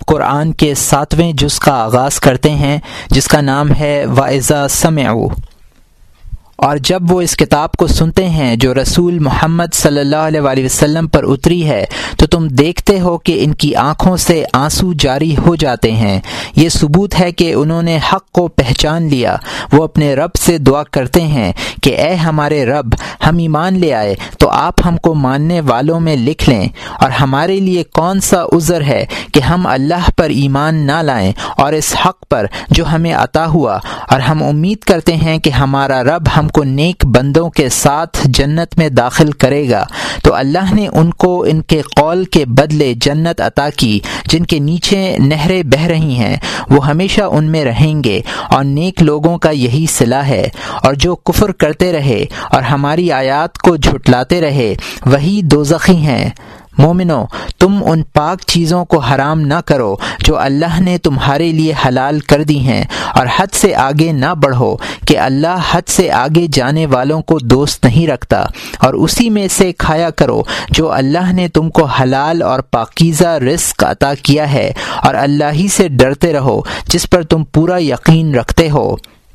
قرآن کے 7ویں جز کا آغاز کرتے ہیں جس کا نام ہے وَإِذَا سَمِعُوا، اور جب وہ اس کتاب کو سنتے ہیں جو رسول محمد صلی اللہ علیہ وآلہ وسلم پر اتری ہے تو تم دیکھتے ہو کہ ان کی آنکھوں سے آنسو جاری ہو جاتے ہیں۔ یہ ثبوت ہے کہ انہوں نے حق کو پہچان لیا۔ وہ اپنے رب سے دعا کرتے ہیں کہ اے ہمارے رب، ہم ایمان لے آئے تو آپ ہم کو ماننے والوں میں لکھ لیں، اور ہمارے لیے کون سا عذر ہے کہ ہم اللہ پر ایمان نہ لائیں اور اس حق پر جو ہمیں عطا ہوا، اور ہم امید کرتے ہیں کہ ہمارا رب ہم کو نیک بندوں کے ساتھ جنت میں داخل کرے گا۔ تو اللہ نے ان کو ان کے قول کے بدلے جنت عطا کی جن کے نیچے نہریں بہہ رہی ہیں، وہ ہمیشہ ان میں رہیں گے، اور نیک لوگوں کا یہی صلہ ہے۔ اور جو کفر کرتے رہے اور ہماری آیات کو جھٹلاتے رہے وہی دوزخی ہیں۔ مومنو، تم ان پاک چیزوں کو حرام نہ کرو جو اللہ نے تمہارے لیے حلال کر دی ہیں، اور حد سے آگے نہ بڑھو کہ اللہ حد سے آگے جانے والوں کو دوست نہیں رکھتا، اور اسی میں سے کھایا کرو جو اللہ نے تم کو حلال اور پاکیزہ رزق عطا کیا ہے، اور اللہ ہی سے ڈرتے رہو جس پر تم پورا یقین رکھتے ہو۔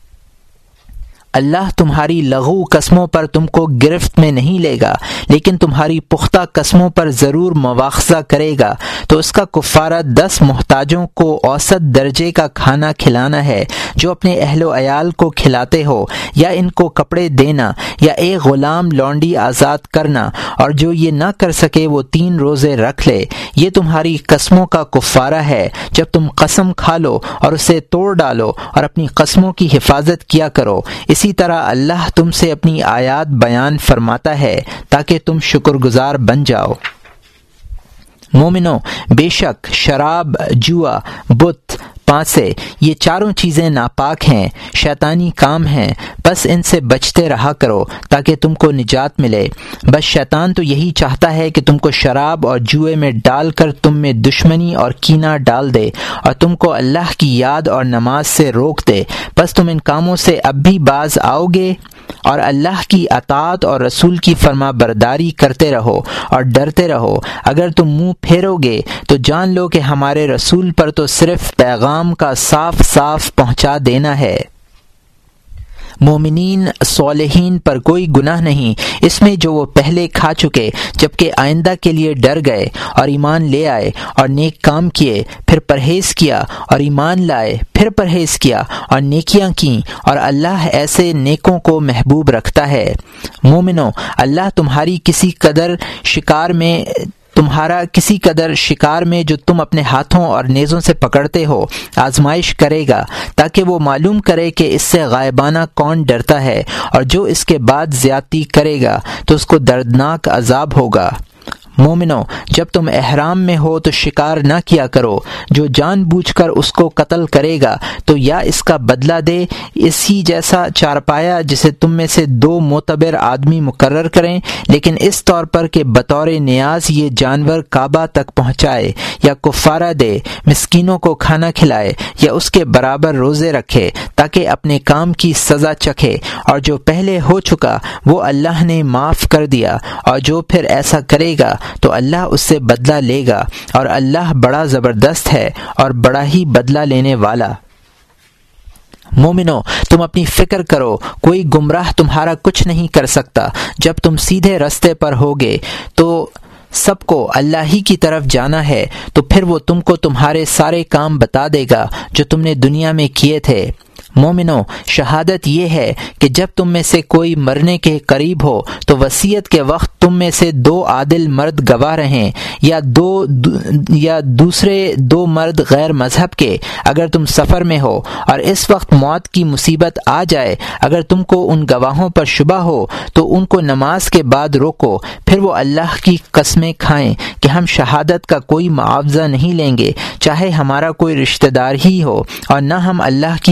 اللہ تمہاری لغو قسموں پر تم کو گرفت میں نہیں لے گا، لیکن تمہاری پختہ قسموں پر ضرور مواخذہ کرے گا۔ تو اس کا کفارہ 10 محتاجوں کو اوسط درجے کا کھانا کھلانا ہے جو اپنے اہل و عیال کو کھلاتے ہو، یا ان کو کپڑے دینا، یا ایک غلام لونڈی آزاد کرنا، اور جو یہ نہ کر سکے وہ 3 روزے رکھ لے۔ یہ تمہاری قسموں کا کفارہ ہے۔ جب تم قسم کھا لو اور اسے توڑ ڈالو اور اپنی قسموں کی حفاظت کیا کرو، اسی طرح اللہ تم سے اپنی آیات بیان فرماتا ہے تاکہ تم شکر گزار بن جاؤ۔ مومنو، بے شک شراب، جوا، بت، پانسے، یہ چاروں چیزیں ناپاک ہیں، شیطانی کام ہیں، بس ان سے بچتے رہا کرو تاکہ تم کو نجات ملے۔ بس شیطان تو یہی چاہتا ہے کہ تم کو شراب اور جوئے میں ڈال کر تم میں دشمنی اور کینہ ڈال دے، اور تم کو اللہ کی یاد اور نماز سے روک دے۔ بس تم ان کاموں سے اب بھی باز آؤ گے اور اللہ کی اطاعت اور رسول کی فرما برداری کرتے رہو اور ڈرتے رہو۔ اگر تم منہ پھیرو گے تو جان لو کہ ہمارے رسول پر تو صرف پیغام کا صاف صاف پہنچا دینا ہے۔ مومنین صالحین پر کوئی گناہ نہیں اس میں جو وہ پہلے کھا چکے، جبکہ آئندہ کے لیے ڈر گئے اور ایمان لے آئے اور نیک کام کیے، پھر پرہیز کیا اور ایمان لائے، پھر پرہیز کیا اور نیکیاں کیں، اور اللہ ایسے نیکوں کو محبوب رکھتا ہے۔ مومنو، اللہ تمہارا کسی قدر شکار میں جو تم اپنے ہاتھوں اور نیزوں سے پکڑتے ہو آزمائش کرے گا، تاکہ وہ معلوم کرے کہ اس سے غائبانہ کون ڈرتا ہے، اور جو اس کے بعد زیادتی کرے گا تو اس کو دردناک عذاب ہوگا۔ مومنو، جب تم احرام میں ہو تو شکار نہ کیا کرو۔ جو جان بوجھ کر اس کو قتل کرے گا تو یا اس کا بدلہ دے اسی جیسا چارپایا جسے تم میں سے 2 معتبر آدمی مقرر کریں، لیکن اس طور پر کہ بطور نیاز یہ جانور کعبہ تک پہنچائے، یا کفارہ دے، مسکینوں کو کھانا کھلائے، یا اس کے برابر روزے رکھے تاکہ اپنے کام کی سزا چکھے۔ اور جو پہلے ہو چکا وہ اللہ نے معاف کر دیا، اور جو پھر ایسا کرے گا تو اللہ اس سے بدلہ لے گا، اور اللہ بڑا زبردست ہے اور بڑا ہی بدلہ لینے والا۔ مومنو، تم اپنی فکر کرو، کوئی گمراہ تمہارا کچھ نہیں کر سکتا۔ جب تم سیدھے رستے پر ہوگے تو سب کو اللہ ہی کی طرف جانا ہے، تو پھر وہ تم کو تمہارے سارے کام بتا دے گا جو تم نے دنیا میں کیے تھے۔ مومنو، شہادت یہ ہے کہ جب تم میں سے کوئی مرنے کے قریب ہو تو وصیت کے وقت تم میں سے 2 عادل مرد گواہ رہیں، یا دوسرے 2 مرد غیر مذہب کے، اگر تم سفر میں ہو اور اس وقت موت کی مصیبت آ جائے، اگر تم کو ان گواہوں پر شبہ ہو تو ان کو نماز کے بعد روکو، پھر وہ اللہ کی قسمیں کھائیں کہ ہم شہادت کا کوئی معاوضہ نہیں لیں گے، چاہے ہمارا کوئی رشتہ دار ہی ہو، اور نہ ہم اللہ کی شہادت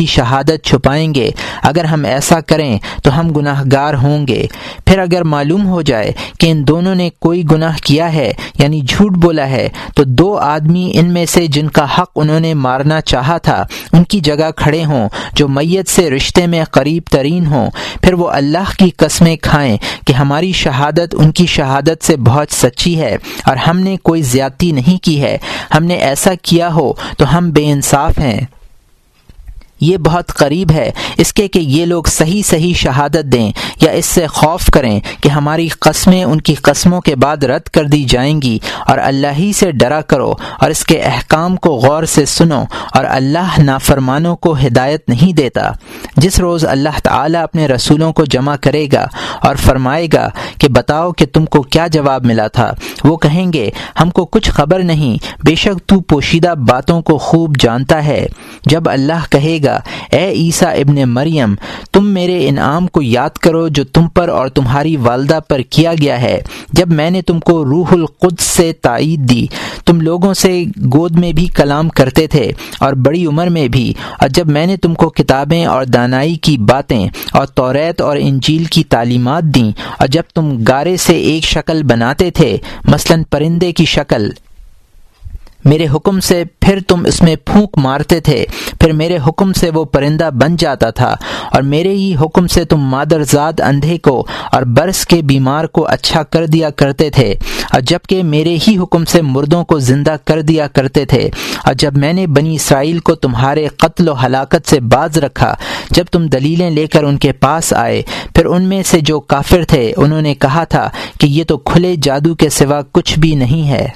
شہادت چھپائیں گے، اگر ہم ایسا کریں تو ہم گناہ گار ہوں گے۔ پھر اگر معلوم ہو جائے کہ ان دونوں نے کوئی گناہ کیا ہے یعنی جھوٹ بولا ہے، تو دو آدمی ان میں سے جن کا حق انہوں نے مارنا چاہا تھا ان کی جگہ کھڑے ہوں جو میت سے رشتے میں قریب ترین ہوں، پھر وہ اللہ کی قسمیں کھائیں کہ ہماری شہادت ان کی شہادت سے بہت سچی ہے اور ہم نے کوئی زیادتی نہیں کی ہے، ہم نے ایسا کیا ہو تو ہم بے انصاف ہیں۔ یہ بہت قریب ہے اس کے کہ یہ لوگ صحیح شہادت دیں یا اس سے خوف کریں کہ ہماری قسمیں ان کی قسموں کے بعد رد کر دی جائیں گی، اور اللہ ہی سے ڈرا کرو اور اس کے احکام کو غور سے سنو، اور اللہ نافرمانوں کو ہدایت نہیں دیتا۔ جس روز اللہ تعالیٰ اپنے رسولوں کو جمع کرے گا اور فرمائے گا کہ بتاؤ کہ تم کو کیا جواب ملا تھا، وہ کہیں گے ہم کو کچھ خبر نہیں، بے شک تو پوشیدہ باتوں کو خوب جانتا ہے۔ جب اللہ کہے گا اے عیسیٰ ابن مریم، تم میرے انعام کو یاد کرو جو تم پر اور تمہاری والدہ پر کیا گیا ہے، جب میں نے تم کو روح القدس سے تائید دی، تم لوگوں سے گود میں بھی کلام کرتے تھے اور بڑی عمر میں بھی، اور جب میں نے تم کو کتابیں اور دانائی کی باتیں اور توریت اور انجیل کی تعلیمات دیں، اور جب تم گارے سے ایک شکل بناتے تھے مثلاً پرندے کی شکل میرے حکم سے، پھر تم اس میں پھونک مارتے تھے، پھر میرے حکم سے وہ پرندہ بن جاتا تھا، اور میرے ہی حکم سے تم مادرزاد اندھے کو اور برس کے بیمار کو اچھا کر دیا کرتے تھے، اور جبکہ میرے ہی حکم سے مردوں کو زندہ کر دیا کرتے تھے، اور جب میں نے بنی اسرائیل کو تمہارے قتل و ہلاکت سے باز رکھا، جب تم دلیلیں لے کر ان کے پاس آئے، پھر ان میں سے جو کافر تھے انہوں نے کہا تھا کہ یہ تو کھلے جادو کے سوا کچھ بھی نہیں ہے۔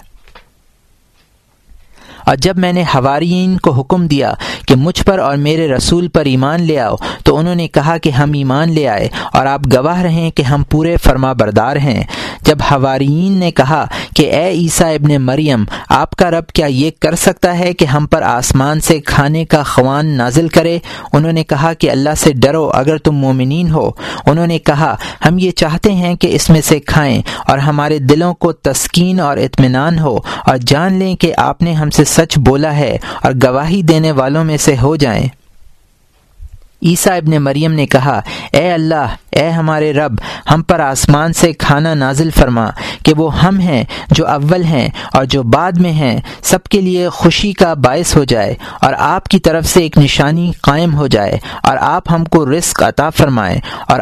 اور جب میں نے حواریین کو حکم دیا کہ مجھ پر اور میرے رسول پر ایمان لے آؤ، تو انہوں نے کہا کہ ہم ایمان لے آئے، اور آپ گواہ رہیں کہ ہم پورے فرما بردار ہیں۔ جب حواریین نے کہا کہ اے عیسیٰ ابن مریم، آپ کا رب کیا یہ کر سکتا ہے کہ ہم پر آسمان سے کھانے کا خوان نازل کرے؟ انہوں نے کہا کہ اللہ سے ڈرو اگر تم مومنین ہو۔ انہوں نے کہا ہم یہ چاہتے ہیں کہ اس میں سے کھائیں اور ہمارے دلوں کو تسکین اور اطمینان ہو، اور جان لیں کہ آپ نے ہم سے سچ بولا ہے اور گواہی دینے والوں میں سے ہو جائیں۔ عیسیٰ ابن مریم نے کہا اے اللہ، اے ہمارے رب، ہم پر آسمان سے کھانا نازل فرما کہ وہ ہم ہیں جو اول ہیں اور جو بعد میں ہیں سب کے لیے خوشی کا باعث ہو جائے، اور آپ کی طرف سے ایک نشانی قائم ہو جائے، اور آپ ہم کو رزق عطا فرمائیں، اور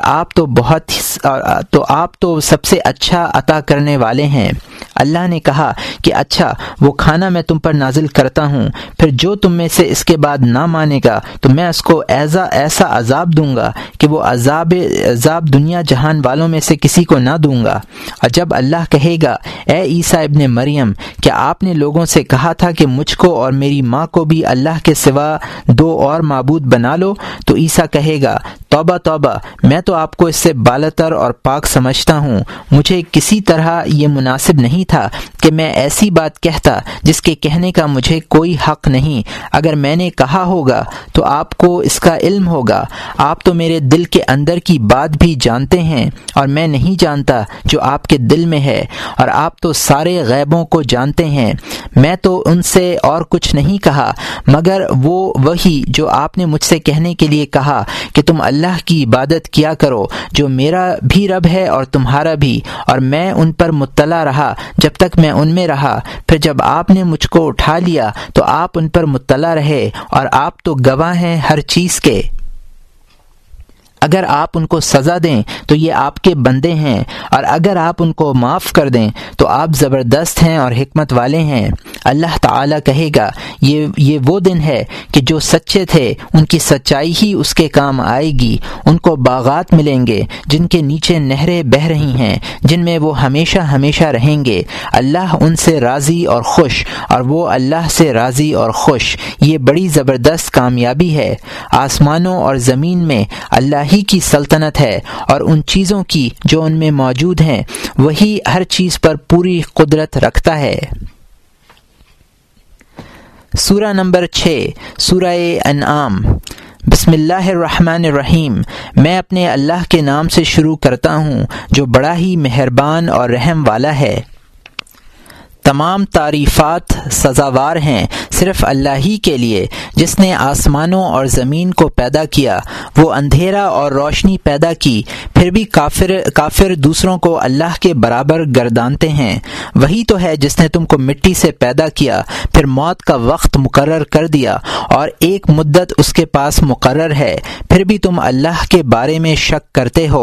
آپ تو سب سے اچھا عطا کرنے والے ہیں۔ اللہ نے کہا کہ اچھا، وہ کھانا میں تم پر نازل کرتا ہوں، پھر جو تم میں سے اس کے بعد نہ مانے گا تو میں اس کو ایسا عذاب دوں گا کہ وہ عذاب دنیا جہان والوں میں سے کسی کو نہ دوں گا۔ اور جب اللہ کہے گا اے عیسیٰ ابن مریم، کیا آپ نے لوگوں سے کہا تھا کہ مجھ کو اور میری ماں کو بھی اللہ کے سوا دو اور معبود بنا لو؟ تو عیسیٰ کہے گا توبہ توبہ، میں تو آپ کو اس سے بالاتر اور پاک سمجھتا ہوں، مجھے کسی طرح یہ مناسب نہیں تھا کہ میں ایسی بات کہتا جس کے کہنے کا مجھے کوئی حق نہیں۔ اگر میں نے کہا ہوگا تو آپ کو اس کا علم ہوگا، آپ تو میرے دل کے اندر کی بات بھی جانتے ہیں، اور میں نہیں جانتا جو آپ کے دل میں ہے، اور آپ تو سارے غیبوں کو جانتے ہیں۔ میں تو ان سے اور کچھ نہیں کہا مگر وہی جو آپ نے مجھ سے کہنے کے لیے کہا کہ تم اللہ کی عبادت کیا کرو جو میرا بھی رب ہے اور تمہارا بھی، اور میں ان پر مطلع رہا جب تک میں ان میں رہا، پھر جب آپ نے مجھ کو اٹھا لیا تو آپ ان پر مطلع رہے، اور آپ تو گواہ ہیں ہر چیز کے۔ اگر آپ ان کو سزا دیں تو یہ آپ کے بندے ہیں، اور اگر آپ ان کو معاف کر دیں تو آپ زبردست ہیں اور حکمت والے ہیں۔ اللہ تعالیٰ کہے گا یہ وہ دن ہے کہ جو سچے تھے ان کی سچائی ہی اس کے کام آئے گی، ان کو باغات ملیں گے جن کے نیچے نہریں بہہ رہی ہیں، جن میں وہ ہمیشہ ہمیشہ رہیں گے۔ اللہ ان سے راضی اور خوش، اور وہ اللہ سے راضی اور خوش۔ یہ بڑی زبردست کامیابی ہے۔ آسمانوں اور زمین میں اللہ ہی کی سلطنت ہے، اور ان چیزوں کی جو ان میں موجود ہیں وہی ہر چیز پر پوری قدرت رکھتا ہے۔ سورہ نمبر 6، سورہ انعام۔ بسم اللہ الرحمن الرحیم۔ میں اپنے اللہ کے نام سے شروع کرتا ہوں جو بڑا ہی مہربان اور رحم والا ہے۔ تمام تعریفات سزاوار ہیں صرف اللہ ہی کے لیے جس نے آسمانوں اور زمین کو پیدا کیا، وہ اندھیرا اور روشنی پیدا کی، پھر بھی کافر دوسروں کو اللہ کے برابر گردانتے ہیں۔ وہی تو ہے جس نے تم کو مٹی سے پیدا کیا، پھر موت کا وقت مقرر کر دیا اور ایک مدت اس کے پاس مقرر ہے، پھر بھی تم اللہ کے بارے میں شک کرتے ہو۔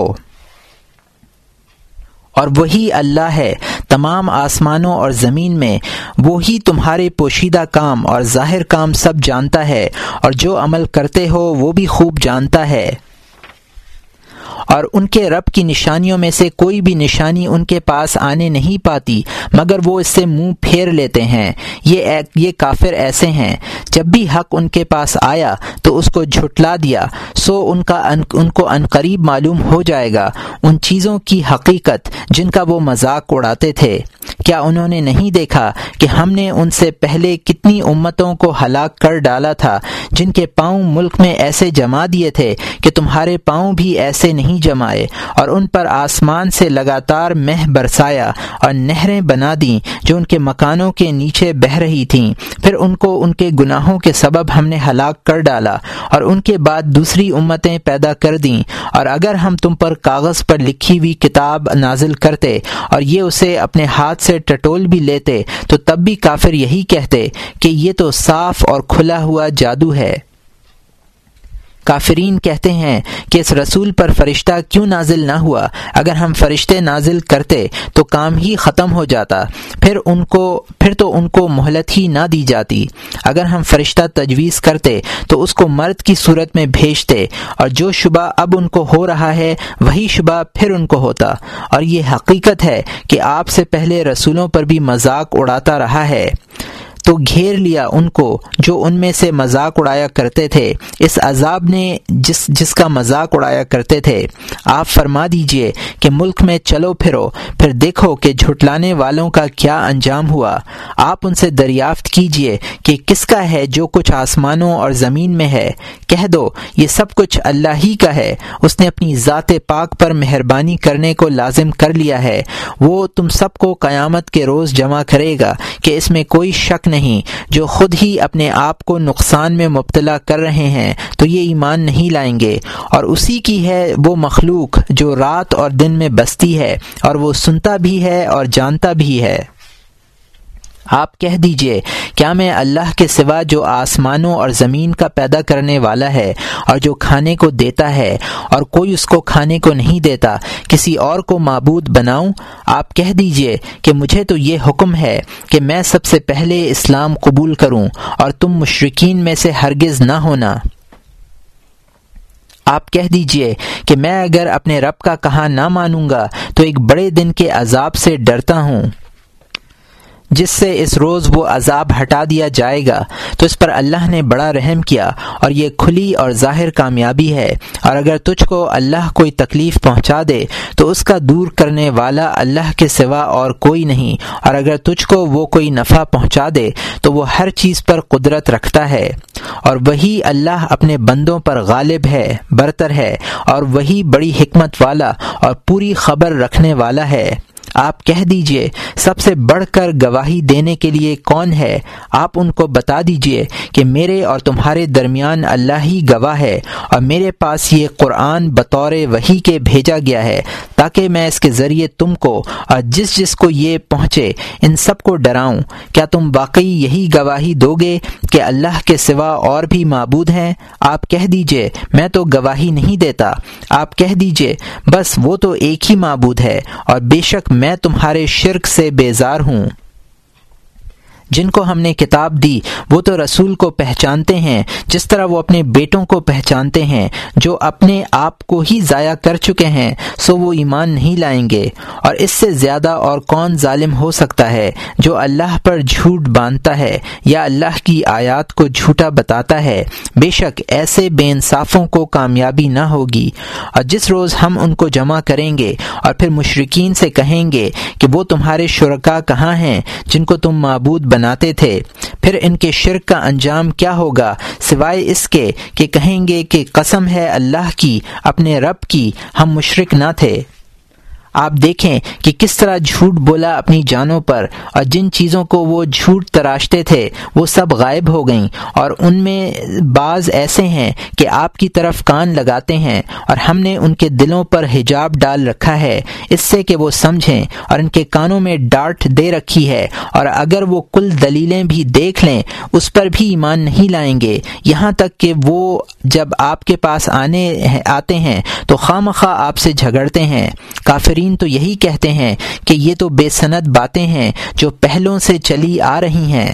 اور وہی اللہ ہے تمام آسمانوں اور زمین میں، وہی تمہارے پوشیدہ کام اور ظاہر کام سب جانتا ہے، اور جو عمل کرتے ہو وہ بھی خوب جانتا ہے۔ اور ان کے رب کی نشانیوں میں سے کوئی بھی نشانی ان کے پاس آنے نہیں پاتی مگر وہ اس سے منہ پھیر لیتے ہیں۔ یہ کافر ایسے ہیں، جب بھی حق ان کے پاس آیا تو اس کو جھٹلا دیا، سو ان کو عنقریب معلوم ہو جائے گا ان چیزوں کی حقیقت جن کا وہ مذاق اڑاتے تھے۔ کیا انہوں نے نہیں دیکھا کہ ہم نے ان سے پہلے کتنی امتوں کو ہلاک کر ڈالا تھا جن کے پاؤں ملک میں ایسے جما دیے تھے کہ تمہارے پاؤں بھی ایسے نہیں جمائے، اور ان پر آسمان سے لگاتار مہ برسایا اور نہریں بنا دیں جو ان کے مکانوں کے نیچے بہہ رہی تھیں، پھر ان کو ان کے گناہوں کے سبب ہم نے ہلاک کر ڈالا، اور ان کے بعد دوسری امتیں پیدا کر دیں۔ اور اگر ہم تم پر کاغذ پر لکھی ہوئی کتاب نازل کرتے اور یہ اسے اپنے ہاتھ سے ٹٹول بھی لیتے تو تب بھی کافر یہی کہتے کہ یہ تو صاف اور کھلا ہوا جادو ہے۔ کافرین کہتے ہیں کہ اس رسول پر فرشتہ کیوں نازل نہ ہوا؟ اگر ہم فرشتے نازل کرتے تو کام ہی ختم ہو جاتا، پھر تو ان کو مہلت ہی نہ دی جاتی۔ اگر ہم فرشتہ تجویز کرتے تو اس کو مرد کی صورت میں بھیجتے، اور جو شبہ اب ان کو ہو رہا ہے وہی شبہ پھر ان کو ہوتا۔ اور یہ حقیقت ہے کہ آپ سے پہلے رسولوں پر بھی مذاق اڑاتا رہا ہے، تو گھیر لیا ان کو جو ان میں سے مذاق اڑایا کرتے تھے اس عذاب نے جس کا مذاق اڑایا کرتے تھے۔ آپ فرما دیجئے کہ ملک میں چلو پھرو، پھر دیکھو کہ جھٹلانے والوں کا کیا انجام ہوا۔ آپ ان سے دریافت کیجئے کہ کس کا ہے جو کچھ آسمانوں اور زمین میں ہے۔ کہہ دو یہ سب کچھ اللہ ہی کا ہے، اس نے اپنی ذات پاک پر مہربانی کرنے کو لازم کر لیا ہے۔ وہ تم سب کو قیامت کے روز جمع کرے گا کہ اس میں کوئی شک نہیں۔ جو خود ہی اپنے آپ کو نقصان میں مبتلا کر رہے ہیں تو یہ ایمان نہیں لائیں گے۔ اور اسی کی ہے وہ مخلوق جو رات اور دن میں بستی ہے، اور وہ سنتا بھی ہے اور جانتا بھی ہے۔ آپ کہہ دیجئے کیا میں اللہ کے سوا جو آسمانوں اور زمین کا پیدا کرنے والا ہے اور جو کھانے کو دیتا ہے اور کوئی اس کو کھانے کو نہیں دیتا، کسی اور کو معبود بناؤں؟ آپ کہہ دیجئے کہ مجھے تو یہ حکم ہے کہ میں سب سے پہلے اسلام قبول کروں اور تم مشرکین میں سے ہرگز نہ ہونا۔ آپ کہہ دیجئے کہ میں اگر اپنے رب کا کہا نہ مانوں گا تو ایک بڑے دن کے عذاب سے ڈرتا ہوں جس سے اس روز وہ عذاب ہٹا دیا جائے گا۔ تو اس پر اللہ نے بڑا رحم کیا، اور یہ کھلی اور ظاہر کامیابی ہے۔ اور اگر تجھ کو اللہ کوئی تکلیف پہنچا دے تو اس کا دور کرنے والا اللہ کے سوا اور کوئی نہیں، اور اگر تجھ کو وہ کوئی نفع پہنچا دے تو وہ ہر چیز پر قدرت رکھتا ہے، اور وہی اللہ اپنے بندوں پر غالب ہے، برتر ہے، اور وہی بڑی حکمت والا اور پوری خبر رکھنے والا ہے۔ آپ کہہ دیجئے سب سے بڑھ کر گواہی دینے کے لیے کون ہے؟ آپ ان کو بتا دیجئے کہ میرے اور تمہارے درمیان اللہ ہی گواہ ہے، اور میرے پاس یہ قرآن بطور وحی کے بھیجا گیا ہے تاکہ میں اس کے ذریعے تم کو اور جس کو یہ پہنچے ان سب کو ڈراؤں۔ کیا تم واقعی یہی گواہی دو گے کہ اللہ کے سوا اور بھی معبود ہیں؟ آپ کہہ دیجئے میں تو گواہی نہیں دیتا۔ آپ کہہ دیجئے بس وہ تو ایک ہی معبود ہے، اور بے شک میں تمہارے شرک سے بیزار ہوں۔ جن کو ہم نے کتاب دی وہ تو رسول کو پہچانتے ہیں جس طرح وہ اپنے بیٹوں کو پہچانتے ہیں، جو اپنے آپ کو ہی ضائع کر چکے ہیں سو وہ ایمان نہیں لائیں گے۔ اور اس سے زیادہ اور کون ظالم ہو سکتا ہے جو اللہ پر جھوٹ باندھتا ہے یا اللہ کی آیات کو جھوٹا بتاتا ہے؟ بے شک ایسے بے انصافوں کو کامیابی نہ ہوگی۔ اور جس روز ہم ان کو جمع کریں گے اور پھر مشرکین سے کہیں گے کہ وہ تمہارے شرکاء کہاں ہیں جن کو تم معبود بناتے تھے، پھر ان کے شرک کا انجام کیا ہوگا سوائے اس کے کہ کہیں گے کہ قسم ہے اللہ کی، اپنے رب کی، ہم مشرک نہ تھے۔ آپ دیکھیں کہ کس طرح جھوٹ بولا اپنی جانوں پر، اور جن چیزوں کو وہ جھوٹ تراشتے تھے وہ سب غائب ہو گئیں، اور ان میں بعض ایسے ہیں کہ آپ کی طرف کان لگاتے ہیں، اور ہم نے ان کے دلوں پر حجاب ڈال رکھا ہے اس سے کہ وہ سمجھیں، اور ان کے کانوں میں ڈانٹ دے رکھی ہے، اور اگر وہ کل دلیلیں بھی دیکھ لیں اس پر بھی ایمان نہیں لائیں گے، یہاں تک کہ وہ جب آپ کے پاس آتے ہیں تو خواہ آپ سے جھگڑتے ہیں۔ کافرین تو یہی کہتے ہیں کہ یہ تو بے سند باتیں ہیں جو پہلوں سے چلی آ رہی ہیں،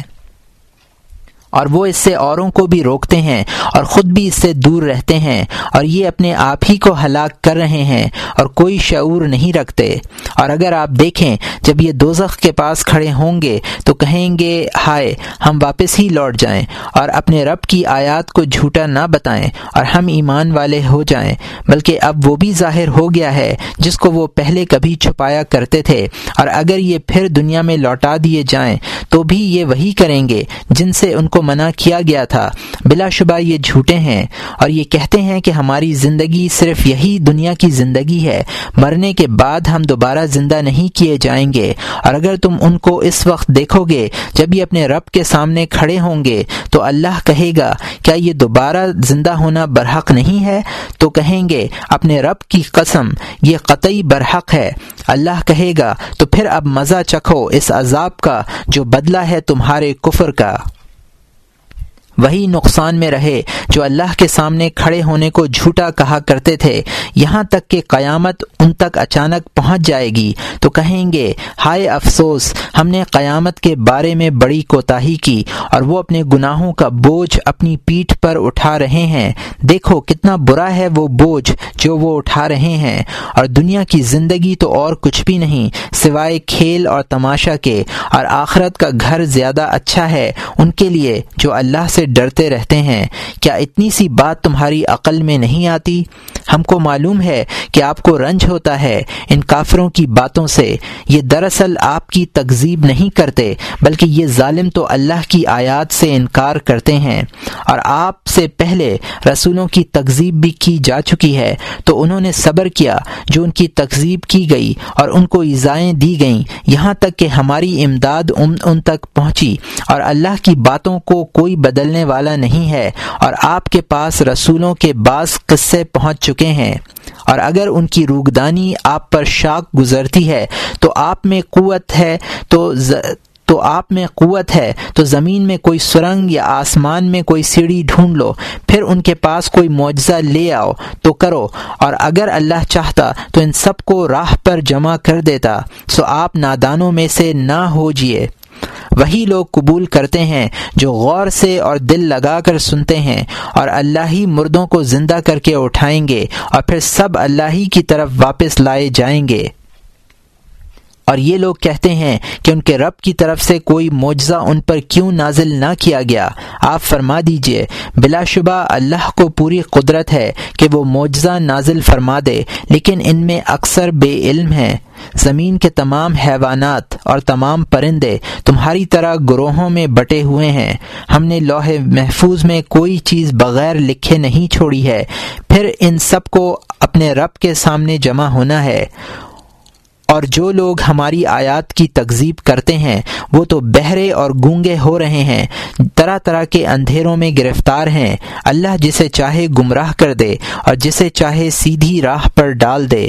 اور وہ اس سے اوروں کو بھی روکتے ہیں اور خود بھی اس سے دور رہتے ہیں، اور یہ اپنے آپ ہی کو ہلاک کر رہے ہیں اور کوئی شعور نہیں رکھتے۔ اور اگر آپ دیکھیں جب یہ دوزخ کے پاس کھڑے ہوں گے تو کہیں گے ہائے ہم واپس ہی لوٹ جائیں اور اپنے رب کی آیات کو جھوٹا نہ بتائیں اور ہم ایمان والے ہو جائیں، بلکہ اب وہ بھی ظاہر ہو گیا ہے جس کو وہ پہلے کبھی چھپایا کرتے تھے، اور اگر یہ پھر دنیا میں لوٹا دیے جائیں تو بھی یہ وہی کریں گے جن سے ان کو منع کیا گیا تھا۔ بلا شبہ یہ جھوٹے ہیں، اور یہ کہتے ہیں کہ ہماری زندگی صرف یہی دنیا کی زندگی ہے، مرنے کے بعد ہم دوبارہ زندہ نہیں کیے جائیں گے۔ اور اگر تم ان کو اس وقت دیکھو گے جب یہ اپنے رب کے سامنے کھڑے ہوں گے تو اللہ کہے گا کیا یہ دوبارہ زندہ ہونا برحق نہیں ہے؟ تو کہیں گے اپنے رب کی قسم یہ قطعی برحق ہے۔ اللہ کہے گا تو پھر اب مزہ چکھو اس عذاب کا جو بدلہ ہے تمہارے کفر کا۔ وہی نقصان میں رہے جو اللہ کے سامنے کھڑے ہونے کو جھوٹا کہا کرتے تھے، یہاں تک کہ قیامت ان تک اچانک پہنچ جائے گی تو کہیں گے ہائے افسوس، ہم نے قیامت کے بارے میں بڑی کوتاہی کی، اور وہ اپنے گناہوں کا بوجھ اپنی پیٹھ پر اٹھا رہے ہیں۔ دیکھو کتنا برا ہے وہ بوجھ جو وہ اٹھا رہے ہیں، اور دنیا کی زندگی تو اور کچھ بھی نہیں سوائے کھیل اور تماشا کے، اور آخرت کا گھر زیادہ اچھا ہے ان کے لیے جو اللہ سے ڈرتے رہتے ہیں۔ کیا اتنی سی بات تمہاری عقل میں نہیں آتی؟ ہم کو معلوم ہے کہ آپ کو رنج ہوتا ہے ان کافروں کی باتوں سے، یہ دراصل آپ کی تکذیب نہیں کرتے بلکہ یہ ظالم تو اللہ کی آیات سے انکار کرتے ہیں، اور آپ سے پہلے رسولوں کی تکذیب بھی کی جا چکی ہے تو انہوں نے صبر کیا جو ان کی تکذیب کی گئی اور ان کو ایذائیں دی گئیں، یہاں تک کہ ہماری امداد ان تک پہنچی، اور اللہ کی باتوں کو کوئی بدلنے والا نہیں ہے، اور آپ کے پاس رسولوں کے بعض قصے پہنچ چکے ہیں، اور اگر ان کی روگدانی آپ پر شاک گزرتی ہے تو آپ میں قوت ہے تو زمین میں کوئی سرنگ یا آسمان میں کوئی سیڑھی ڈھونڈ لو، پھر ان کے پاس کوئی معجزہ لے آؤ تو کرو، اور اگر اللہ چاہتا تو ان سب کو راہ پر جمع کر دیتا، سو آپ نادانوں میں سے نہ ہوجئے۔ وہی لوگ قبول کرتے ہیں جو غور سے اور دل لگا کر سنتے ہیں، اور اللہ ہی مردوں کو زندہ کر کے اٹھائیں گے اور پھر سب اللہ ہی کی طرف واپس لائے جائیں گے۔ اور یہ لوگ کہتے ہیں کہ ان کے رب کی طرف سے کوئی معجزہ ان پر کیوں نازل نہ کیا گیا؟ آپ فرما دیجئے بلا شبہ اللہ کو پوری قدرت ہے کہ وہ معجزہ نازل فرما دے، لیکن ان میں اکثر بے علم ہیں۔ زمین کے تمام حیوانات اور تمام پرندے تمہاری طرح گروہوں میں بٹے ہوئے ہیں، ہم نے لوح محفوظ میں کوئی چیز بغیر لکھے نہیں چھوڑی ہے، پھر ان سب کو اپنے رب کے سامنے جمع ہونا ہے۔ اور جو لوگ ہماری آیات کی تکذیب کرتے ہیں وہ تو بہرے اور گونگے ہو رہے ہیں، طرح طرح کے اندھیروں میں گرفتار ہیں۔ اللہ جسے چاہے گمراہ کر دے اور جسے چاہے سیدھی راہ پر ڈال دے۔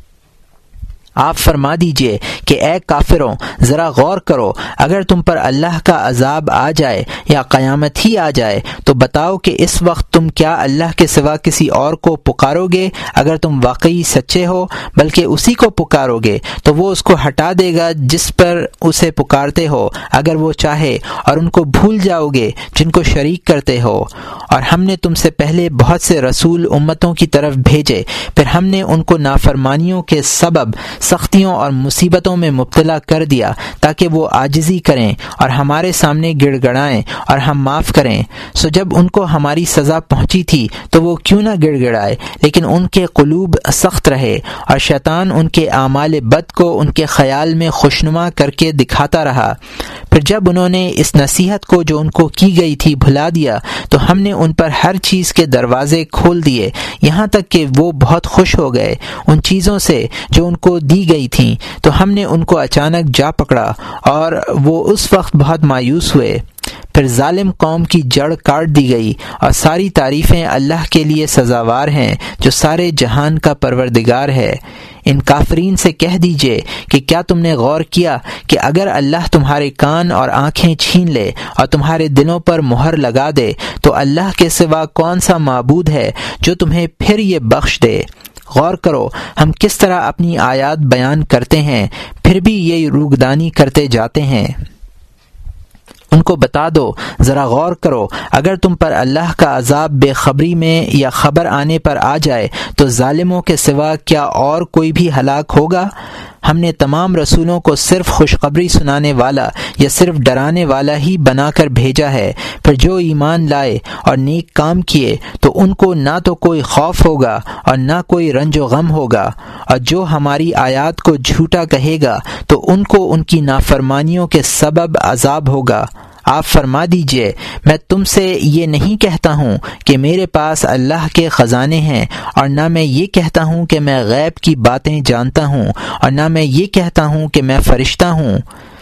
آپ فرما دیجئے کہ اے کافروں ذرا غور کرو، اگر تم پر اللہ کا عذاب آ جائے یا قیامت ہی آ جائے تو بتاؤ کہ اس وقت تم کیا اللہ کے سوا کسی اور کو پکارو گے؟ اگر تم واقعی سچے ہو بلکہ اسی کو پکارو گے تو وہ اس کو ہٹا دے گا جس پر اسے پکارتے ہو اگر وہ چاہے، اور ان کو بھول جاؤ گے جن کو شریک کرتے ہو۔ اور ہم نے تم سے پہلے بہت سے رسول امتوں کی طرف بھیجے، پھر ہم نے ان کو نافرمانیوں کے سبب سختیوں اور مصیبتوں میں مبتلا کر دیا تاکہ وہ عاجزی کریں اور ہمارے سامنے گڑ گڑائیں اور ہم معاف کریں۔ سو جب ان کو ہماری سزا پہنچی تھی تو وہ کیوں نہ گڑ گڑائے، لیکن ان کے قلوب سخت رہے، اور شیطان ان کے اعمال بد کو ان کے خیال میں خوشنما کر کے دکھاتا رہا۔ پھر جب انہوں نے اس نصیحت کو جو ان کو کی گئی تھی بھلا دیا تو ہم نے ان پر ہر چیز کے دروازے کھول دیے، یہاں تک کہ وہ بہت خوش ہو گئے ان چیزوں سے جو ان کو دی گئی تھیں، تو ہم نے ان کو اچانک جا پکڑا اور وہ اس وقت بہت مایوس ہوئے۔ پھر ظالم قوم کی جڑ کاٹ دی گئی، اور ساری تعریفیں اللہ کے لیے سزاوار ہیں جو سارے جہان کا پروردگار ہے۔ ان کافرین سے کہہ دیجئے کہ کیا تم نے غور کیا کہ اگر اللہ تمہارے کان اور آنکھیں چھین لے اور تمہارے دلوں پر مہر لگا دے تو اللہ کے سوا کون سا معبود ہے جو تمہیں پھر یہ بخش دے؟ غور کرو ہم کس طرح اپنی آیات بیان کرتے ہیں، پھر بھی یہ روگدانی کرتے جاتے ہیں۔ ان کو بتا دو، ذرا غور کرو، اگر تم پر اللہ کا عذاب بے خبری میں یا خبر آنے پر آ جائے تو ظالموں کے سوا کیا اور کوئی بھی ہلاک ہوگا؟ ہم نے تمام رسولوں کو صرف خوشخبری سنانے والا یا صرف ڈرانے والا ہی بنا کر بھیجا ہے، پھر جو ایمان لائے اور نیک کام کیے تو ان کو نہ تو کوئی خوف ہوگا اور نہ کوئی رنج و غم ہوگا، اور جو ہماری آیات کو جھوٹا کہے گا تو ان کو ان کی نافرمانیوں کے سبب عذاب ہوگا۔ آپ فرما دیجئے، میں تم سے یہ نہیں کہتا ہوں کہ میرے پاس اللہ کے خزانے ہیں، اور نہ میں یہ کہتا ہوں کہ میں غیب کی باتیں جانتا ہوں، اور نہ میں یہ کہتا ہوں کہ میں فرشتہ ہوں۔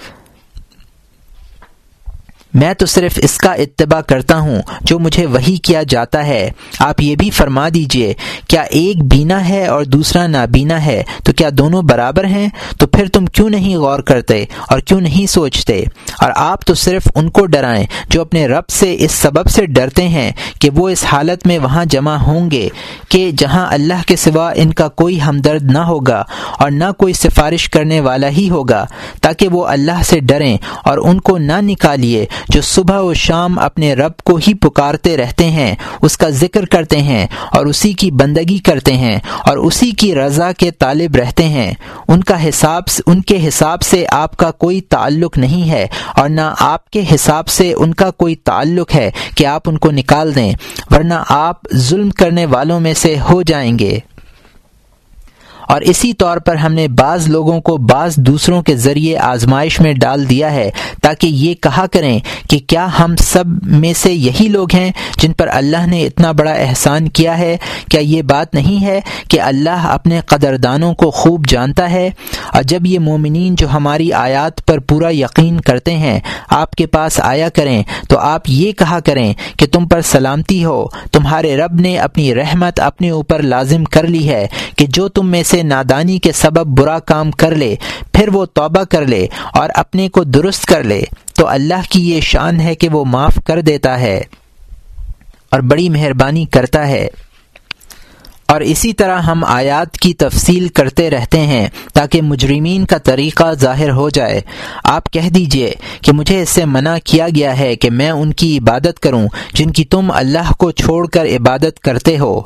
میں تو صرف اس کا اتباع کرتا ہوں جو مجھے وحی کیا جاتا ہے۔ آپ یہ بھی فرما دیجئے، کیا ایک بینا ہے اور دوسرا نابینا ہے تو کیا دونوں برابر ہیں؟ تو پھر تم کیوں نہیں غور کرتے اور کیوں نہیں سوچتے؟ اور آپ تو صرف ان کو ڈرائیں جو اپنے رب سے اس سبب سے ڈرتے ہیں کہ وہ اس حالت میں وہاں جمع ہوں گے کہ جہاں اللہ کے سوا ان کا کوئی ہمدرد نہ ہوگا اور نہ کوئی سفارش کرنے والا ہی ہوگا، تاکہ وہ اللہ سے ڈریں اور ان کو نہ نکالیے جو صبح و شام اپنے رب کو ہی پکارتے رہتے ہیں، اس کا ذکر کرتے ہیں اور اسی کی بندگی کرتے ہیں اور اسی کی رضا کے طالب رہتے ہیں۔ ان کے حساب سے آپ کا کوئی تعلق نہیں ہے اور نہ آپ کے حساب سے ان کا کوئی تعلق ہے کہ آپ ان کو نکال دیں، ورنہ آپ ظلم کرنے والوں میں سے ہو جائیں گے۔ اور اسی طور پر ہم نے بعض لوگوں کو بعض دوسروں کے ذریعے آزمائش میں ڈال دیا ہے تاکہ یہ کہا کریں کہ کیا ہم سب میں سے یہی لوگ ہیں جن پر اللہ نے اتنا بڑا احسان کیا ہے؟ کیا یہ بات نہیں ہے کہ اللہ اپنے قدردانوں کو خوب جانتا ہے؟ اور جب یہ مومنین جو ہماری آیات پر پورا یقین کرتے ہیں آپ کے پاس آیا کریں تو آپ یہ کہا کریں کہ تم پر سلامتی ہو، تمہارے رب نے اپنی رحمت اپنے اوپر لازم کر لی ہے کہ جو تم میں سے نادانی کے سبب برا کام کر لے پھر وہ توبہ کر لے اور اپنے کو درست کر لے تو اللہ کی یہ شان ہے کہ وہ معاف کر دیتا ہے اور بڑی مہربانی کرتا ہے۔ اور اسی طرح ہم آیات کی تفصیل کرتے رہتے ہیں تاکہ مجرمین کا طریقہ ظاہر ہو جائے۔ آپ کہہ دیجئے کہ مجھے اس سے منع کیا گیا ہے کہ میں ان کی عبادت کروں جن کی تم اللہ کو چھوڑ کر عبادت کرتے ہو۔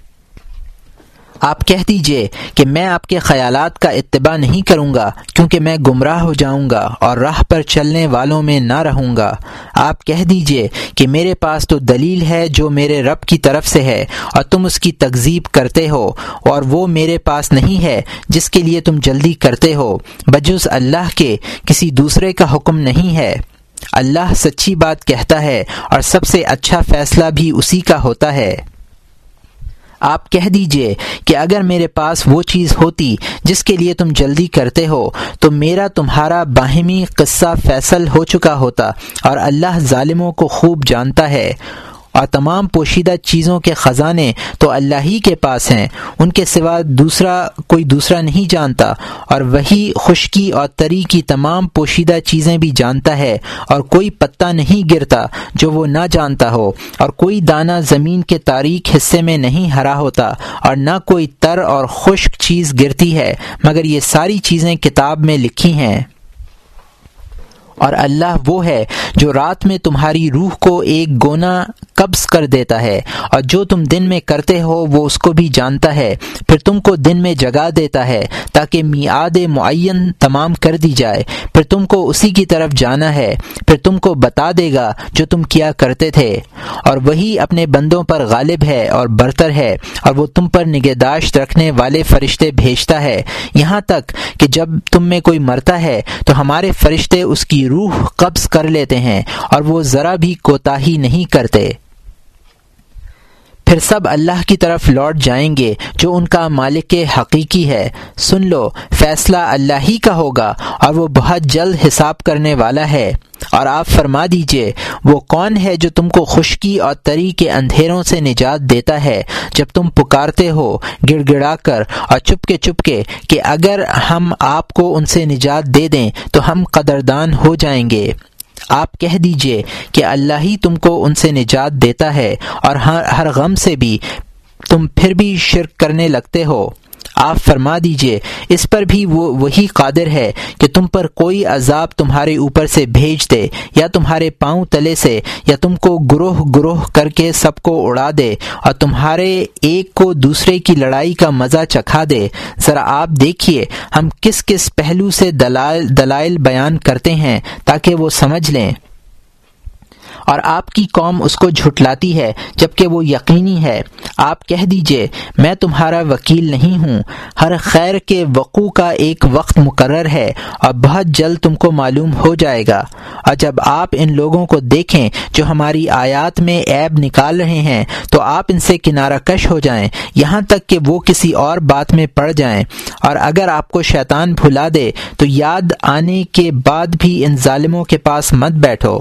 آپ کہہ دیجئے کہ میں آپ کے خیالات کا اتباع نہیں کروں گا کیونکہ میں گمراہ ہو جاؤں گا اور راہ پر چلنے والوں میں نہ رہوں گا۔ آپ کہہ دیجئے کہ میرے پاس تو دلیل ہے جو میرے رب کی طرف سے ہے اور تم اس کی تکذیب کرتے ہو، اور وہ میرے پاس نہیں ہے جس کے لیے تم جلدی کرتے ہو، بجز اللہ کے کسی دوسرے کا حکم نہیں ہے۔ اللہ سچی بات کہتا ہے اور سب سے اچھا فیصلہ بھی اسی کا ہوتا ہے۔ آپ کہہ دیجئے کہ اگر میرے پاس وہ چیز ہوتی جس کے لیے تم جلدی کرتے ہو تو میرا تمہارا باہمی قصہ فیصل ہو چکا ہوتا، اور اللہ ظالموں کو خوب جانتا ہے۔ اور تمام پوشیدہ چیزوں کے خزانے تو اللہ ہی کے پاس ہیں، ان کے سوا کوئی دوسرا نہیں جانتا، اور وہی خشکی اور تری کی تمام پوشیدہ چیزیں بھی جانتا ہے، اور کوئی پتا نہیں گرتا جو وہ نہ جانتا ہو، اور کوئی دانہ زمین کے تاریک حصے میں نہیں ہرا ہوتا، اور نہ کوئی تر اور خشک چیز گرتی ہے مگر یہ ساری چیزیں کتاب میں لکھی ہیں۔ اور اللہ وہ ہے جو رات میں تمہاری روح کو ایک گونا قبض کر دیتا ہے، اور جو تم دن میں کرتے ہو وہ اس کو بھی جانتا ہے، پھر تم کو دن میں جگا دیتا ہے تاکہ میعاد معین تمام کر دی جائے، پھر تم کو اسی کی طرف جانا ہے، پھر تم کو بتا دے گا جو تم کیا کرتے تھے۔ اور وہی اپنے بندوں پر غالب ہے اور برتر ہے، اور وہ تم پر نگہداشت رکھنے والے فرشتے بھیجتا ہے، یہاں تک کہ جب تم میں کوئی مرتا ہے تو ہمارے فرشتے اس کی روح قبض کر لیتے ہیں اور وہ ذرا بھی کوتاہی نہیں کرتے۔ پھر سب اللہ کی طرف لوٹ جائیں گے جو ان کا مالک حقیقی ہے۔ سن لو، فیصلہ اللہ ہی کا ہوگا اور وہ بہت جلد حساب کرنے والا ہے۔ اور آپ فرما دیجئے، وہ کون ہے جو تم کو خشکی اور تری کے اندھیروں سے نجات دیتا ہے جب تم پکارتے ہو گڑ گڑا کر اور چپ کے کہ اگر ہم آپ کو ان سے نجات دے دیں تو ہم قدردان ہو جائیں گے۔ آپ کہہ دیجئے کہ اللہ ہی تم کو ان سے نجات دیتا ہے اور ہر غم سے بھی تم پھر بھی شرک کرنے لگتے ہو۔ آپ فرما دیجئے، اس پر بھی وہی قادر ہے کہ تم پر کوئی عذاب تمہارے اوپر سے بھیج دے یا تمہارے پاؤں تلے سے، یا تم کو گروہ گروہ کر کے سب کو اڑا دے اور تمہارے ایک کو دوسرے کی لڑائی کا مزہ چکھا دے۔ ذرا آپ دیکھیے ہم کس کس پہلو سے دلائل بیان کرتے ہیں تاکہ وہ سمجھ لیں۔ اور آپ کی قوم اس کو جھٹلاتی ہے جبکہ وہ یقینی ہے۔ آپ کہہ دیجئے، میں تمہارا وکیل نہیں ہوں، ہر خیر کے وقوع کا ایک وقت مقرر ہے اور بہت جلد تم کو معلوم ہو جائے گا۔ اور جب آپ ان لوگوں کو دیکھیں جو ہماری آیات میں عیب نکال رہے ہیں تو آپ ان سے کنارہ کش ہو جائیں یہاں تک کہ وہ کسی اور بات میں پڑ جائیں، اور اگر آپ کو شیطان بھلا دے تو یاد آنے کے بعد بھی ان ظالموں کے پاس مت بیٹھو۔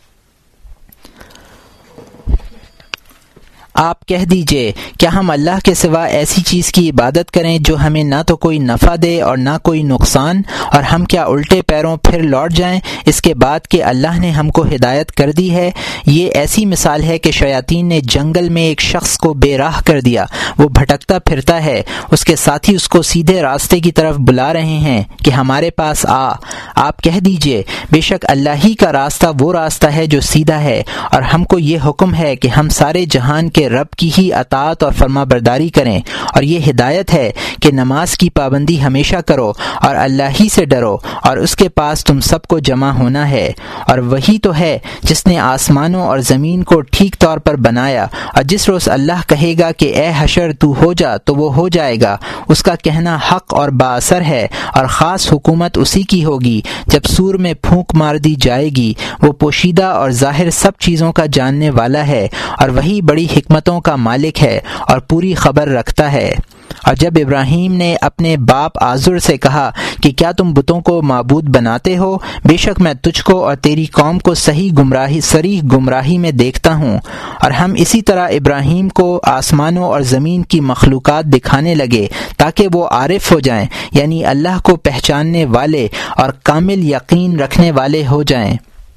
آپ کہہ دیجئے، کیا ہم اللہ کے سوا ایسی چیز کی عبادت کریں جو ہمیں نہ تو کوئی نفع دے اور نہ کوئی نقصان، اور ہم کیا الٹے پیروں پھر لوٹ جائیں اس کے بعد کہ اللہ نے ہم کو ہدایت کر دی ہے؟ یہ ایسی مثال ہے کہ شیاطین نے جنگل میں ایک شخص کو بے راہ کر دیا، وہ بھٹکتا پھرتا ہے، اس کے ساتھی اس کو سیدھے راستے کی طرف بلا رہے ہیں کہ ہمارے پاس آ۔ آپ کہہ دیجئے، بے شک اللہ ہی کا راستہ وہ راستہ ہے جو سیدھا ہے، اور ہم کو یہ حکم ہے کہ ہم سارے جہان کے رب کی ہی اطاعت اور فرما برداری کریں، اور یہ ہدایت ہے کہ نماز کی پابندی ہمیشہ کرو اور اللہ ہی سے ڈرو، اور اس کے پاس تم سب کو جمع ہونا ہے۔ اور وہی تو ہے جس نے آسمانوں اور زمین کو ٹھیک طور پر بنایا، اور جس روز اللہ کہے گا کہ اے حشر تو ہو جا تو وہ ہو جائے گا، اس کا کہنا حق اور با اثر ہے، اور خاص حکومت اسی کی ہوگی۔ جب سور میں پھونک مار دی جائے گی، وہ پوشیدہ اور ظاہر سب چیزوں کا جاننے والا ہے، اور وہی بڑی حکمتوں کا مالک ہے اور پوری خبر رکھتا ہے۔ اور جب ابراہیم نے اپنے باپ آزر سے کہا کہ کیا تم بتوں کو معبود بناتے ہو، بے شک میں تجھ کو اور تیری قوم کو صریح گمراہی میں دیکھتا ہوں، اور ہم اسی طرح ابراہیم کو آسمانوں اور زمین کی مخلوقات دکھانے لگے تاکہ وہ عارف ہو جائیں، یعنی اللہ کو پہچاننے والے اور کامل یقین رکھنے والے ہو جائیں۔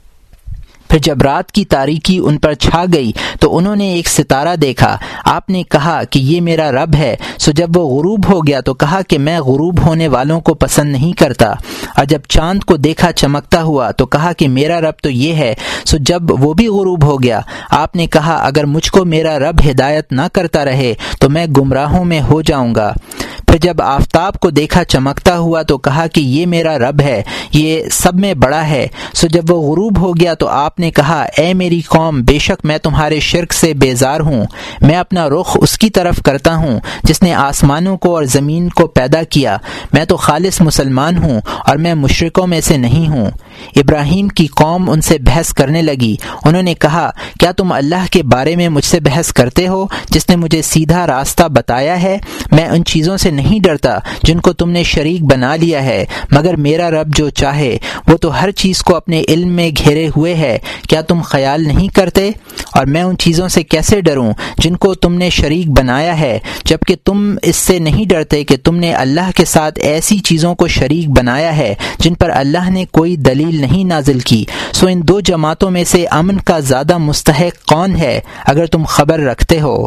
پھر جب رات کی تاریکی ان پر چھا گئی تو انہوں نے ایک ستارہ دیکھا۔ آپ نے کہا کہ یہ میرا رب ہے، سو جب وہ غروب ہو گیا تو کہا کہ میں غروب ہونے والوں کو پسند نہیں کرتا، اور جب چاند کو دیکھا چمکتا ہوا تو کہا کہ میرا رب تو یہ ہے، سو جب وہ بھی غروب ہو گیا آپ نے کہا اگر مجھ کو میرا رب ہدایت نہ کرتا رہے تو میں گمراہوں میں ہو جاؤں گا۔ پھر جب آفتاب کو دیکھا چمکتا ہوا تو کہا کہ یہ میرا رب ہے، یہ سب میں بڑا ہے، سو جب وہ غروب ہو گیا تو آپ نے کہا اے میری قوم، بے شک میں تمہارے شرک سے بیزار ہوں، میں اپنا رخ اس کی طرف کرتا ہوں جس نے آسمانوں کو اور زمین کو پیدا کیا، میں تو خالص مسلمان ہوں اور میں مشرکوں میں سے نہیں ہوں۔ ابراہیم کی قوم ان سے بحث کرنے لگی، انہوں نے کہا کیا تم اللہ کے بارے میں مجھ سے بحث کرتے ہو جس نے مجھے سیدھا راستہ بتایا ہے؟ میں ان چیزوں سے نہیں ڈرتا جن کو تم نے شریک بنا لیا ہے، مگر میرا رب جو چاہے، وہ تو ہر چیز کو اپنے علم میں گھیرے ہوئے ہے، کیا تم خیال نہیں کرتے؟ اور میں ان چیزوں سے کیسے ڈروں جن کو تم نے شریک بنایا ہے، جبکہ تم اس سے نہیں ڈرتے کہ تم نے اللہ کے ساتھ ایسی چیزوں کو شریک بنایا ہے جن پر اللہ نے کوئی دلیل نہیں نازل کی۔ سو ان دو جماعتوں میں سے امن کا زیادہ مستحق کون ہے اگر تم خبر رکھتے ہو؟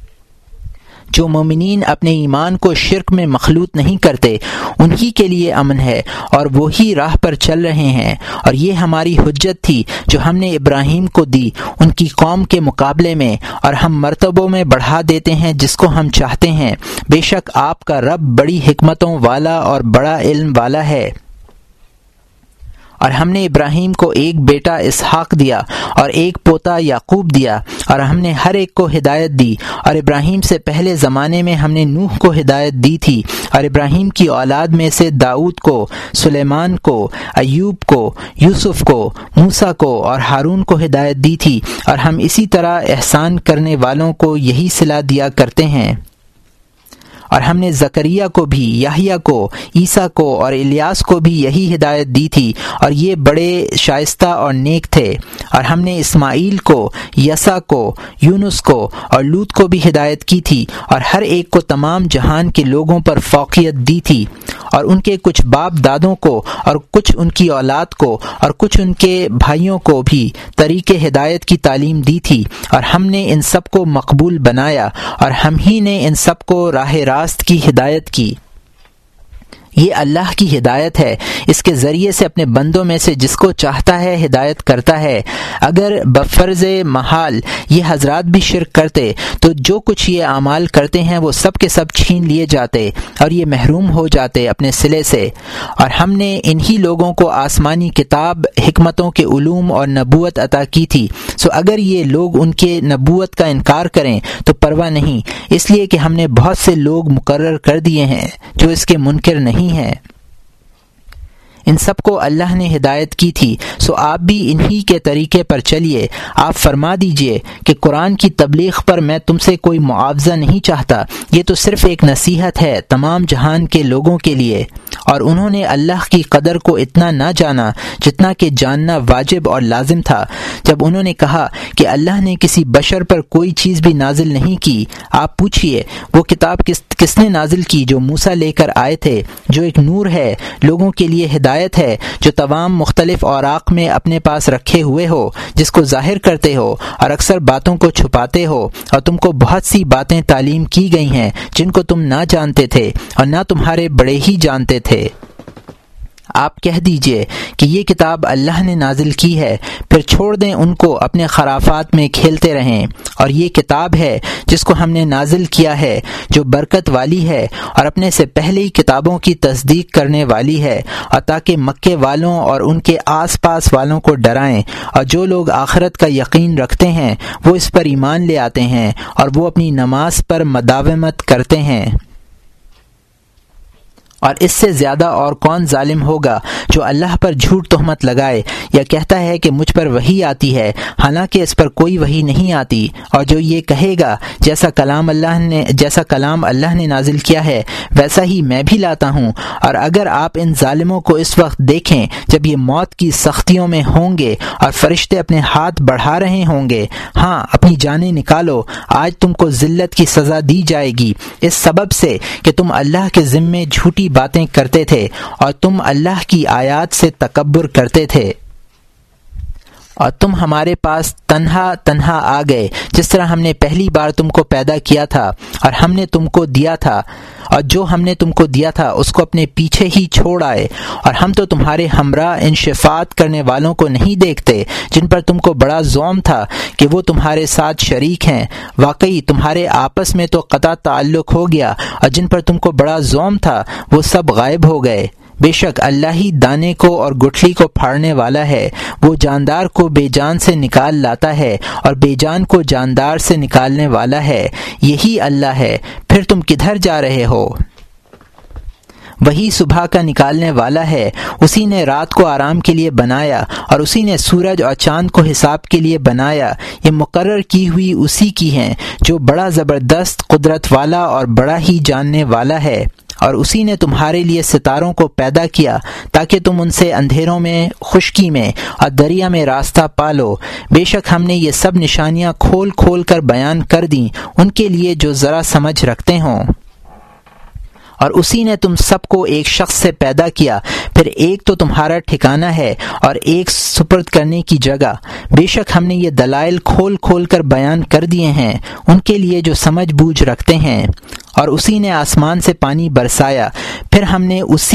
جو مومنین اپنے ایمان کو شرک میں مخلوط نہیں کرتے انہی کے لیے امن ہے اور وہی راہ پر چل رہے ہیں، اور یہ ہماری حجت تھی جو ہم نے ابراہیم کو دی ان کی قوم کے مقابلے میں، اور ہم مرتبوں میں بڑھا دیتے ہیں جس کو ہم چاہتے ہیں، بے شک آپ کا رب بڑی حکمتوں والا اور بڑا علم والا ہے۔ اور ہم نے ابراہیم کو ایک بیٹا اسحاق دیا اور ایک پوتا یعقوب دیا، اور ہم نے ہر ایک کو ہدایت دی، اور ابراہیم سے پہلے زمانے میں ہم نے نوح کو ہدایت دی تھی، اور ابراہیم کی اولاد میں سے داؤد کو، سلیمان کو، ایوب کو، یوسف کو، موسیٰ کو اور ہارون کو ہدایت دی تھی، اور ہم اسی طرح احسان کرنے والوں کو یہی صلہ دیا کرتے ہیں۔ اور ہم نے زکریا کو بھی، یحییٰ کو، عیسیٰ کو اور الیاس کو بھی یہی ہدایت دی تھی، اور یہ بڑے شائستہ اور نیک تھے۔ اور ہم نے اسماعیل کو، یسع کو، یونس کو اور لوط کو بھی ہدایت کی تھی، اور ہر ایک کو تمام جہان کے لوگوں پر فوقیت دی تھی، اور ان کے کچھ باپ دادوں کو اور کچھ ان کی اولاد کو اور کچھ ان کے بھائیوں کو بھی طریق ہدایت کی تعلیم دی تھی، اور ہم نے ان سب کو مقبول بنایا، اور ہم ہی نے ان سب کو راہ راست کی ہدایت کی۔ یہ اللہ کی ہدایت ہے، اس کے ذریعے سے اپنے بندوں میں سے جس کو چاہتا ہے ہدایت کرتا ہے۔ اگر بفرض محال یہ حضرات بھی شرک کرتے تو جو کچھ یہ اعمال کرتے ہیں وہ سب کے سب چھین لیے جاتے اور یہ محروم ہو جاتے اپنے صلے سے۔ اور ہم نے انہی لوگوں کو آسمانی کتاب، حکمتوں کے علوم اور نبوت عطا کی تھی، سو اگر یہ لوگ ان کے نبوت کا انکار کریں تو پرواہ نہیں، اس لیے کہ ہم نے بہت سے لوگ مقرر کر دیے ہیں جو اس کے منکر نہیں ہے۔ ان سب کو اللہ نے ہدایت کی تھی، سو آپ بھی انہی کے طریقے پر چلیے۔ آپ فرما دیجئے کہ قرآن کی تبلیغ پر میں تم سے کوئی معاوضہ نہیں چاہتا، یہ تو صرف ایک نصیحت ہے تمام جہان کے لوگوں کے لیے۔ اور انہوں نے اللہ کی قدر کو اتنا نہ جانا جتنا کہ جاننا واجب اور لازم تھا۔ جب انہوں نے کہا کہ اللہ نے کسی بشر پر کوئی چیز بھی نازل نہیں کی، آپ پوچھئے وہ کتاب کس نے نازل کی جو موسیٰ لے کر آئے تھے، جو ایک نور ہے، لوگوں کے لیے ہدایت ہے، جو تمام مختلف اوراق میں اپنے پاس رکھے ہوئے ہو، جس کو ظاہر کرتے ہو اور اکثر باتوں کو چھپاتے ہو، اور تم کو بہت سی باتیں تعلیم کی گئی ہیں جن کو تم نہ جانتے تھے اور نہ تمہارے بڑے ہی جانتے تھے۔ آپ کہہ دیجئے کہ یہ کتاب اللہ نے نازل کی ہے، پھر چھوڑ دیں ان کو اپنے خرافات میں کھیلتے رہیں، اور یہ کتاب ہے جس کو ہم نے نازل کیا ہے جو برکت والی ہے اور اپنے سے پہلے کتابوں کی تصدیق کرنے والی ہے، اور تاکہ مکے والوں اور ان کے آس پاس والوں کو ڈرائیں، اور جو لوگ آخرت کا یقین رکھتے ہیں وہ اس پر ایمان لے آتے ہیں اور وہ اپنی نماز پر مداومت کرتے ہیں۔ اور اس سے زیادہ اور کون ظالم ہوگا جو اللہ پر جھوٹ تہمت لگائے یا کہتا ہے کہ مجھ پر وحی آتی ہے حالانکہ اس پر کوئی وحی نہیں آتی، اور جو یہ کہے گا جیسا کلام اللہ نے نازل کیا ہے ویسا ہی میں بھی لاتا ہوں۔ اور اگر آپ ان ظالموں کو اس وقت دیکھیں جب یہ موت کی سختیوں میں ہوں گے اور فرشتے اپنے ہاتھ بڑھا رہے ہوں گے، ہاں اپنی جانیں نکالو، آج تم کو ذلت کی سزا دی جائے گی اس سبب سے کہ تم اللہ کے ذمے جھوٹی باتیں کرتے تھے اور تم اللہ کی آیات سے تکبر کرتے تھے، اور تم ہمارے پاس تنہا آ گئے جس طرح ہم نے پہلی بار تم کو پیدا کیا تھا، اور ہم نے تم کو دیا تھا، اور جو ہم نے تم کو دیا تھا اس کو اپنے پیچھے ہی چھوڑ آئے، اور ہم تو تمہارے ہمراہ ان شفاعت کرنے والوں کو نہیں دیکھتے جن پر تم کو بڑا زوم تھا کہ وہ تمہارے ساتھ شریک ہیں، واقعی تمہارے آپس میں تو قطع تعلق ہو گیا، اور جن پر تم کو بڑا زوم تھا وہ سب غائب ہو گئے۔ بے شک اللہ ہی دانے کو اور گٹھلی کو پھاڑنے والا ہے، وہ جاندار کو بے جان سے نکال لاتا ہے اور بے جان کو جاندار سے نکالنے والا ہے، یہی اللہ ہے، پھر تم کدھر جا رہے ہو؟ وہی صبح کا نکالنے والا ہے، اسی نے رات کو آرام کے لیے بنایا اور اسی نے سورج اور چاند کو حساب کے لیے بنایا، یہ مقرر کی ہوئی اسی کی ہیں جو بڑا زبردست قدرت والا اور بڑا ہی جاننے والا ہے۔ اور اسی نے تمہارے لیے ستاروں کو پیدا کیا تاکہ تم ان سے اندھیروں میں، خشکی میں اور دریا میں راستہ پالو۔ بے شک ہم نے یہ سب نشانیاں کھول کھول کر بیان کر دیں ان کے لیے جو ذرا سمجھ رکھتے ہوں۔ اور اسی نے تم سب کو ایک شخص سے پیدا کیا، پھر ایک تو تمہارا ٹھکانہ ہے اور ایک سپرد کرنے کی جگہ۔ بے شک ہم نے یہ دلائل کھول کھول کر بیان کر دیے ہیں ان کے لیے جو سمجھ بوجھ رکھتے ہیں۔ اور اسی نے آسمان سے پانی برسایا، پھر ہم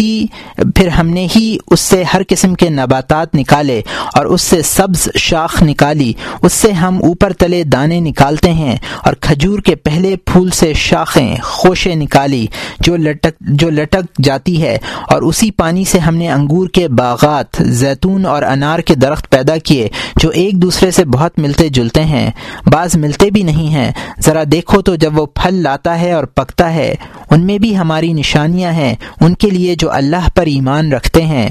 نے ہی اس سے ہر قسم کے نباتات نکالے اور اس سے سبز شاخ نکالی، اس سے ہم اوپر تلے دانے نکالتے ہیں، اور کھجور کے پہلے پھول سے شاخیں خوشیں نکالی جو لٹک جاتی ہے، اور اسی پانی سے ہم نے انگور کے باغات، زیتون اور انار کے درخت پیدا کیے جو ایک دوسرے سے بہت ملتے جلتے ہیں، بعض ملتے بھی نہیں ہیں۔ ذرا دیکھو تو جب وہ پھل لاتا ہے اور پکتا ہے، ان میں بھی ہماری نشانیاں ہیں ان کے لیے جو اللہ پر ایمان رکھتے ہیں۔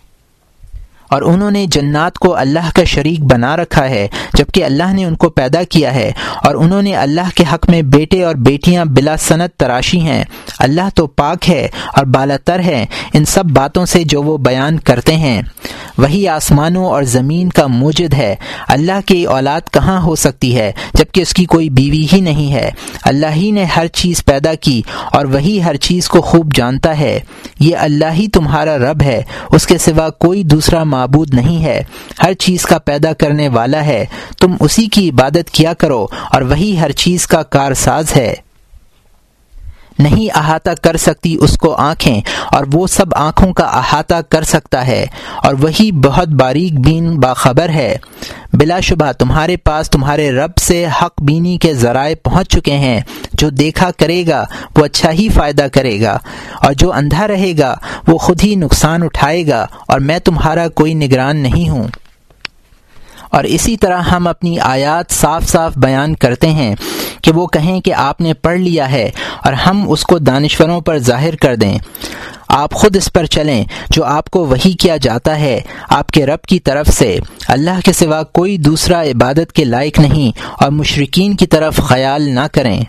اور انہوں نے جنات کو اللہ کا شریک بنا رکھا ہے جبکہ اللہ نے ان کو پیدا کیا ہے، اور انہوں نے اللہ کے حق میں بیٹے اور بیٹیاں بلا سنت تراشی ہیں۔ اللہ تو پاک ہے اور بالاتر ہے ان سب باتوں سے جو وہ بیان کرتے ہیں۔ وہی آسمانوں اور زمین کا موجد ہے، اللہ کی اولاد کہاں ہو سکتی ہے جبکہ اس کی کوئی بیوی ہی نہیں ہے۔ اللہ ہی نے ہر چیز پیدا کی اور وہی ہر چیز کو خوب جانتا ہے۔ یہ اللہ ہی تمہارا رب ہے، اس کے سوا کوئی دوسرا معبود نہیں ہے، ہر چیز کا پیدا کرنے والا ہے، تم اسی کی عبادت کیا کرو، اور وہی ہر چیز کا کارساز ہے۔ نہیں احاطہ کر سکتی اس کو آنکھیں، اور وہ سب آنکھوں کا احاطہ کر سکتا ہے، اور وہی بہت باریک بین باخبر ہے۔ بلا شبہ تمہارے پاس تمہارے رب سے حق بینی کے ذرائع پہنچ چکے ہیں، جو دیکھا کرے گا وہ اچھا ہی فائدہ کرے گا، اور جو اندھا رہے گا وہ خود ہی نقصان اٹھائے گا، اور میں تمہارا کوئی نگران نہیں ہوں۔ اور اسی طرح ہم اپنی آیات صاف صاف بیان کرتے ہیں کہ وہ کہیں کہ آپ نے پڑھ لیا ہے، اور ہم اس کو دانشوروں پر ظاہر کر دیں۔ آپ خود اس پر چلیں جو آپ کو وحی کیا جاتا ہے آپ کے رب کی طرف سے، اللہ کے سوا کوئی دوسرا عبادت کے لائق نہیں، اور مشرکین کی طرف خیال نہ کریں۔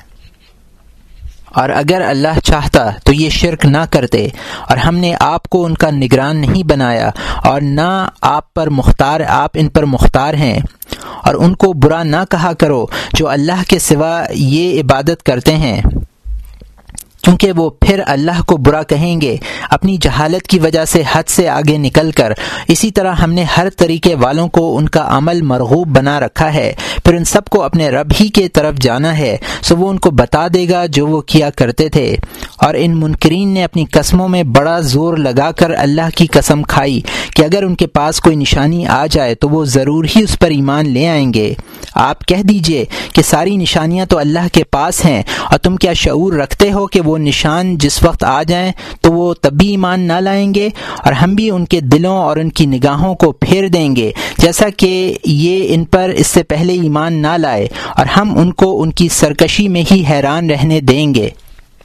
اور اگر اللہ چاہتا تو یہ شرک نہ کرتے، اور ہم نے آپ کو ان کا نگران نہیں بنایا، اور نہ آپ ان پر مختار ہیں۔ اور ان کو برا نہ کہا کرو جو اللہ کے سوا یہ عبادت کرتے ہیں، کیونکہ وہ پھر اللہ کو برا کہیں گے اپنی جہالت کی وجہ سے حد سے آگے نکل کر۔ اسی طرح ہم نے ہر طریقے والوں کو ان کا عمل مرغوب بنا رکھا ہے، پھر ان سب کو اپنے رب ہی کے طرف جانا ہے، سو وہ ان کو بتا دے گا جو وہ کیا کرتے تھے۔ اور ان منکرین نے اپنی قسموں میں بڑا زور لگا کر اللہ کی قسم کھائی کہ اگر ان کے پاس کوئی نشانی آ جائے تو وہ ضرور ہی اس پر ایمان لے آئیں گے۔ آپ کہہ دیجئے کہ ساری نشانیاں تو اللہ کے پاس ہیں، اور تم کیا شعور رکھتے ہو کہ وہ نشان جس وقت آ جائیں تو وہ تب بھی ایمان نہ لائیں گے، اور ہم بھی ان کے دلوں اور ان کی نگاہوں کو پھیر دیں گے جیسا کہ یہ ان پر اس سے پہلے ایمان نہ لائے، اور ہم ان کو ان کی سرکشی میں ہی حیران رہنے دیں گے۔